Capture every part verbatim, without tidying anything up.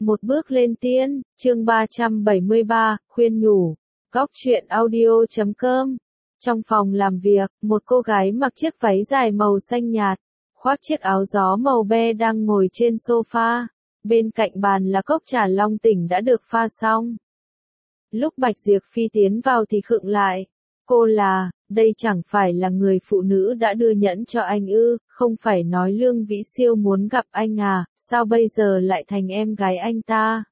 Một bước lên tiên, chương ba trăm bảy mươi ba, khuyên nhủ. Góc truyện audio chấm com. Trong phòng làm việc, một cô gái mặc chiếc váy dài màu xanh nhạt, khoác chiếc áo gió màu be đang ngồi trên sofa. Bên cạnh bàn là cốc trà long tỉnh đã được pha xong. Lúc Bạch Diệp Phi tiến vào thì khựng lại. Cô là, đây chẳng phải là người phụ nữ đã đưa nhẫn cho anh ư, không phải nói Lương Vĩ Siêu muốn gặp anh à, sao bây giờ lại thành em gái anh ta?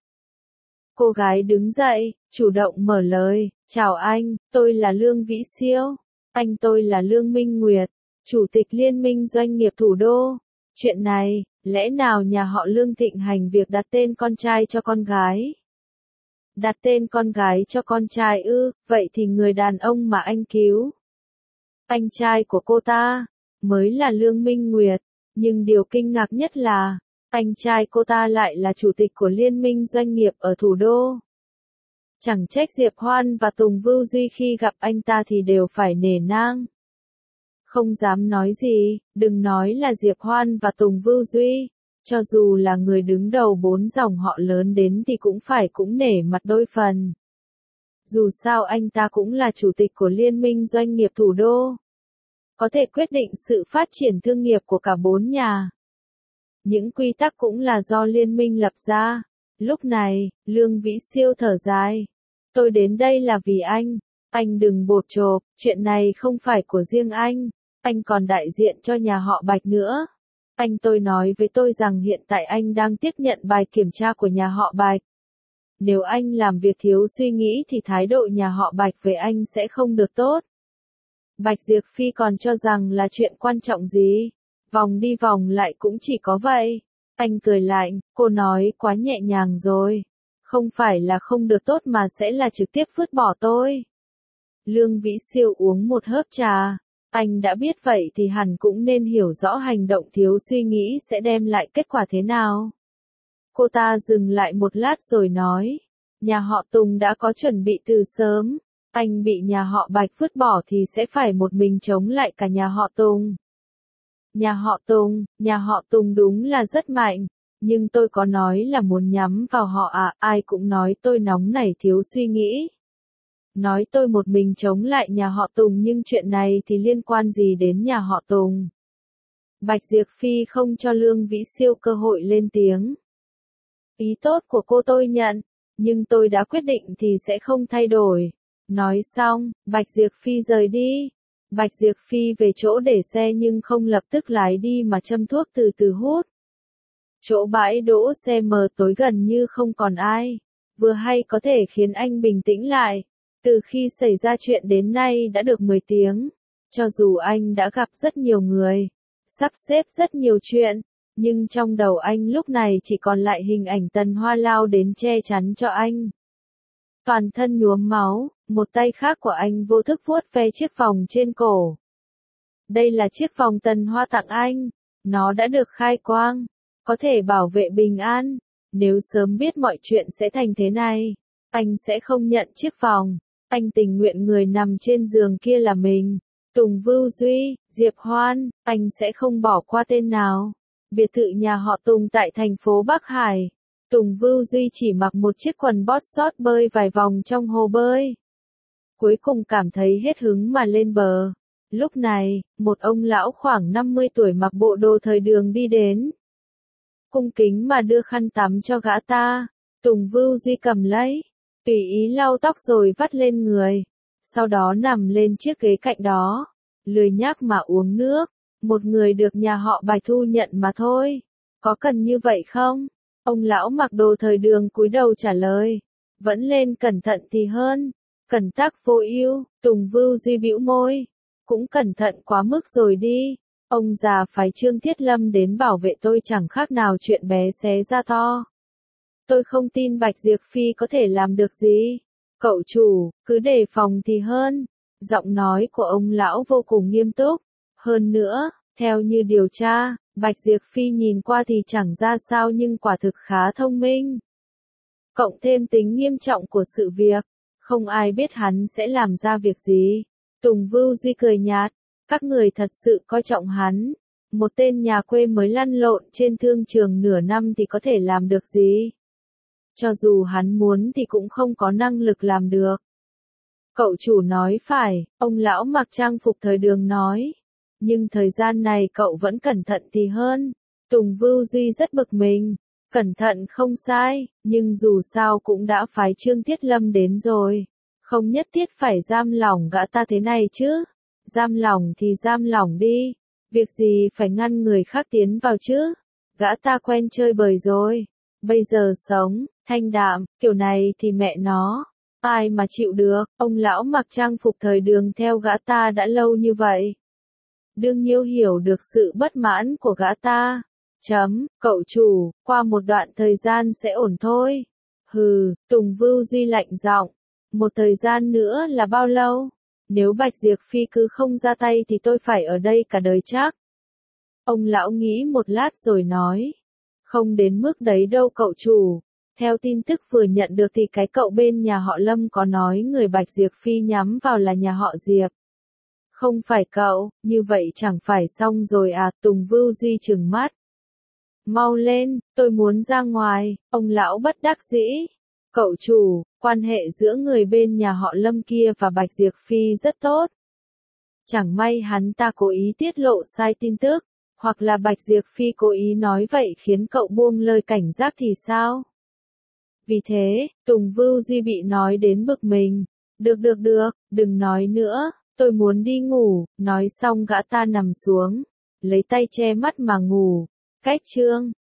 Cô gái đứng dậy, chủ động mở lời, chào anh, tôi là Lương Vĩ Siêu, anh tôi là Lương Minh Nguyệt, Chủ tịch Liên minh Doanh nghiệp Thủ đô. Chuyện này, lẽ nào nhà họ Lương thịnh hành việc đặt tên con trai cho con gái? Đặt tên con gái cho con trai ư, vậy thì người đàn ông mà anh cứu, anh trai của cô ta, mới là Lương Minh Nguyệt, nhưng điều kinh ngạc nhất là, anh trai cô ta lại là chủ tịch của Liên minh Doanh nghiệp ở thủ đô. Chẳng trách Diệp Hoan và Tùng Vưu Duy khi gặp anh ta thì đều phải nể nang. Không dám nói gì, đừng nói là Diệp Hoan và Tùng Vưu Duy. Cho dù là người đứng đầu bốn dòng họ lớn đến thì cũng phải cũng nể mặt đôi phần. Dù sao anh ta cũng là chủ tịch của Liên minh Doanh nghiệp Thủ đô. Có thể quyết định sự phát triển thương nghiệp của cả bốn nhà. Những quy tắc cũng là do Liên minh lập ra. Lúc này, Lương Vĩ Siêu thở dài. Tôi đến đây là vì anh. Anh đừng bột chộp, chuyện này không phải của riêng anh. Anh còn đại diện cho nhà họ Bạch nữa. Anh tôi nói với tôi rằng hiện tại anh đang tiếp nhận bài kiểm tra của nhà họ Bạch. Nếu anh làm việc thiếu suy nghĩ thì thái độ nhà họ Bạch với anh sẽ không được tốt. Bạch Diệp Phi còn cho rằng là chuyện quan trọng gì. Vòng đi vòng lại cũng chỉ có vậy. Anh cười lạnh, cô nói quá nhẹ nhàng rồi. Không phải là không được tốt mà sẽ là trực tiếp vứt bỏ tôi. Lương Vĩ Siêu uống một hớp trà. Anh đã biết vậy thì hẳn cũng nên hiểu rõ hành động thiếu suy nghĩ sẽ đem lại kết quả thế nào. Cô ta dừng lại một lát rồi nói. Nhà họ Tùng đã có chuẩn bị từ sớm. Anh bị nhà họ Bạch vứt bỏ thì sẽ phải một mình chống lại cả nhà họ Tùng. Nhà họ Tùng, nhà họ Tùng đúng là rất mạnh. Nhưng tôi có nói là muốn nhắm vào họ à, ai cũng nói tôi nóng nảy thiếu suy nghĩ. Nói tôi một mình chống lại nhà họ Tùng nhưng chuyện này thì liên quan gì đến nhà họ Tùng. Bạch Diệp Phi không cho Lương Vĩ Siêu cơ hội lên tiếng. Ý tốt của cô tôi nhận, nhưng tôi đã quyết định thì sẽ không thay đổi. Nói xong, Bạch Diệp Phi rời đi. Bạch Diệp Phi về chỗ để xe nhưng không lập tức lái đi mà châm thuốc từ từ hút. Chỗ bãi đỗ xe mờ tối gần như không còn ai. Vừa hay có thể khiến anh bình tĩnh lại. Từ khi xảy ra chuyện đến nay đã được mười tiếng. Cho dù anh đã gặp rất nhiều người, sắp xếp rất nhiều chuyện, nhưng trong đầu anh lúc này chỉ còn lại hình ảnh Tần Hoa lao đến che chắn cho anh. Toàn thân nhuốm máu, một tay khác của anh vô thức vuốt ve chiếc vòng trên cổ. Đây là chiếc vòng Tần Hoa tặng anh. Nó đã được khai quang, có thể bảo vệ bình an. Nếu sớm biết mọi chuyện sẽ thành thế này, anh sẽ không nhận chiếc vòng. Anh tình nguyện người nằm trên giường kia là mình. Tùng Vưu Duy, Diệp Hoan, anh sẽ không bỏ qua tên nào. Biệt thự nhà họ Tùng tại thành phố Bắc Hải. Tùng Vưu Duy chỉ mặc một chiếc quần bót short bơi vài vòng trong hồ bơi. Cuối cùng cảm thấy hết hứng mà lên bờ. Lúc này, một ông lão khoảng năm mươi tuổi mặc bộ đồ thời đường đi đến. Cung kính mà đưa khăn tắm cho gã ta. Tùng Vưu Duy cầm lấy, tùy ý lau tóc rồi vắt lên người. Sau đó nằm lên chiếc ghế cạnh đó. Lười nhác mà uống nước. Một người được nhà họ Bạch thu nhận mà thôi. Có cần như vậy không? Ông lão mặc đồ thời đường cúi đầu trả lời. Vẫn lên cẩn thận thì hơn. Cẩn tắc vô ưu. Tùng Vưu Duy bĩu môi. Cũng cẩn thận quá mức rồi đi. Ông già phái Trương Thiết Lâm đến bảo vệ tôi chẳng khác nào chuyện bé xé ra to. Tôi không tin Bạch Diệp Phi có thể làm được gì. Cậu chủ, cứ đề phòng thì hơn. Giọng nói của ông lão vô cùng nghiêm túc. Hơn nữa, theo như điều tra, Bạch Diệp Phi nhìn qua thì chẳng ra sao nhưng quả thực khá thông minh. Cộng thêm tính nghiêm trọng của sự việc, không ai biết hắn sẽ làm ra việc gì. Tùng Vưu Duy cười nhạt, các người thật sự coi trọng hắn. Một tên nhà quê mới lăn lộn trên thương trường nửa năm thì có thể làm được gì? cho dù hắn muốn thì cũng không có năng lực làm được. Cậu chủ nói phải, ông lão mặc trang phục thời đường nói. Nhưng thời gian này cậu vẫn cẩn thận thì hơn. Tùng Vưu Duy rất bực mình. Cẩn thận không sai, nhưng dù sao cũng đã phái Trương Thiết Lâm đến rồi. Không nhất thiết phải giam lỏng gã ta thế này chứ. Giam lỏng thì giam lỏng đi. Việc gì phải ngăn người khác tiến vào chứ. Gã ta quen chơi bời rồi. Bây giờ sống, thanh đạm, kiểu này thì mẹ nó. Ai mà chịu được, ông lão mặc trang phục thời đường theo gã ta đã lâu như vậy. Đương nhiêu hiểu được sự bất mãn của gã ta. Chấm, cậu chủ, qua một đoạn thời gian sẽ ổn thôi. Hừ, Tùng Vưu Duy lạnh giọng. Một thời gian nữa là bao lâu? Nếu Bạch Diệp Phi cứ không ra tay thì tôi phải ở đây cả đời chắc. Ông lão nghĩ một lát rồi nói. Không đến mức đấy đâu cậu chủ. Theo tin tức vừa nhận được thì cái cậu bên nhà họ Lâm có nói người Bạch Diệp Phi nhắm vào là nhà họ Diệp. Không phải cậu, như vậy chẳng phải xong rồi à, Tùng Vưu Duy trừng mắt. Mau lên, tôi muốn ra ngoài, ông lão bất đắc dĩ. Cậu chủ, quan hệ giữa người bên nhà họ Lâm kia và Bạch Diệp Phi rất tốt. Chẳng may hắn ta cố ý tiết lộ sai tin tức, hoặc là Bạch Diệp Phi cố ý nói vậy khiến cậu buông lơi cảnh giác thì sao? Vì thế, Tùng Vưu Duy bị nói đến bực mình. Được được được, đừng nói nữa, tôi muốn đi ngủ, nói xong gã ta nằm xuống, lấy tay che mắt mà ngủ. Cách chương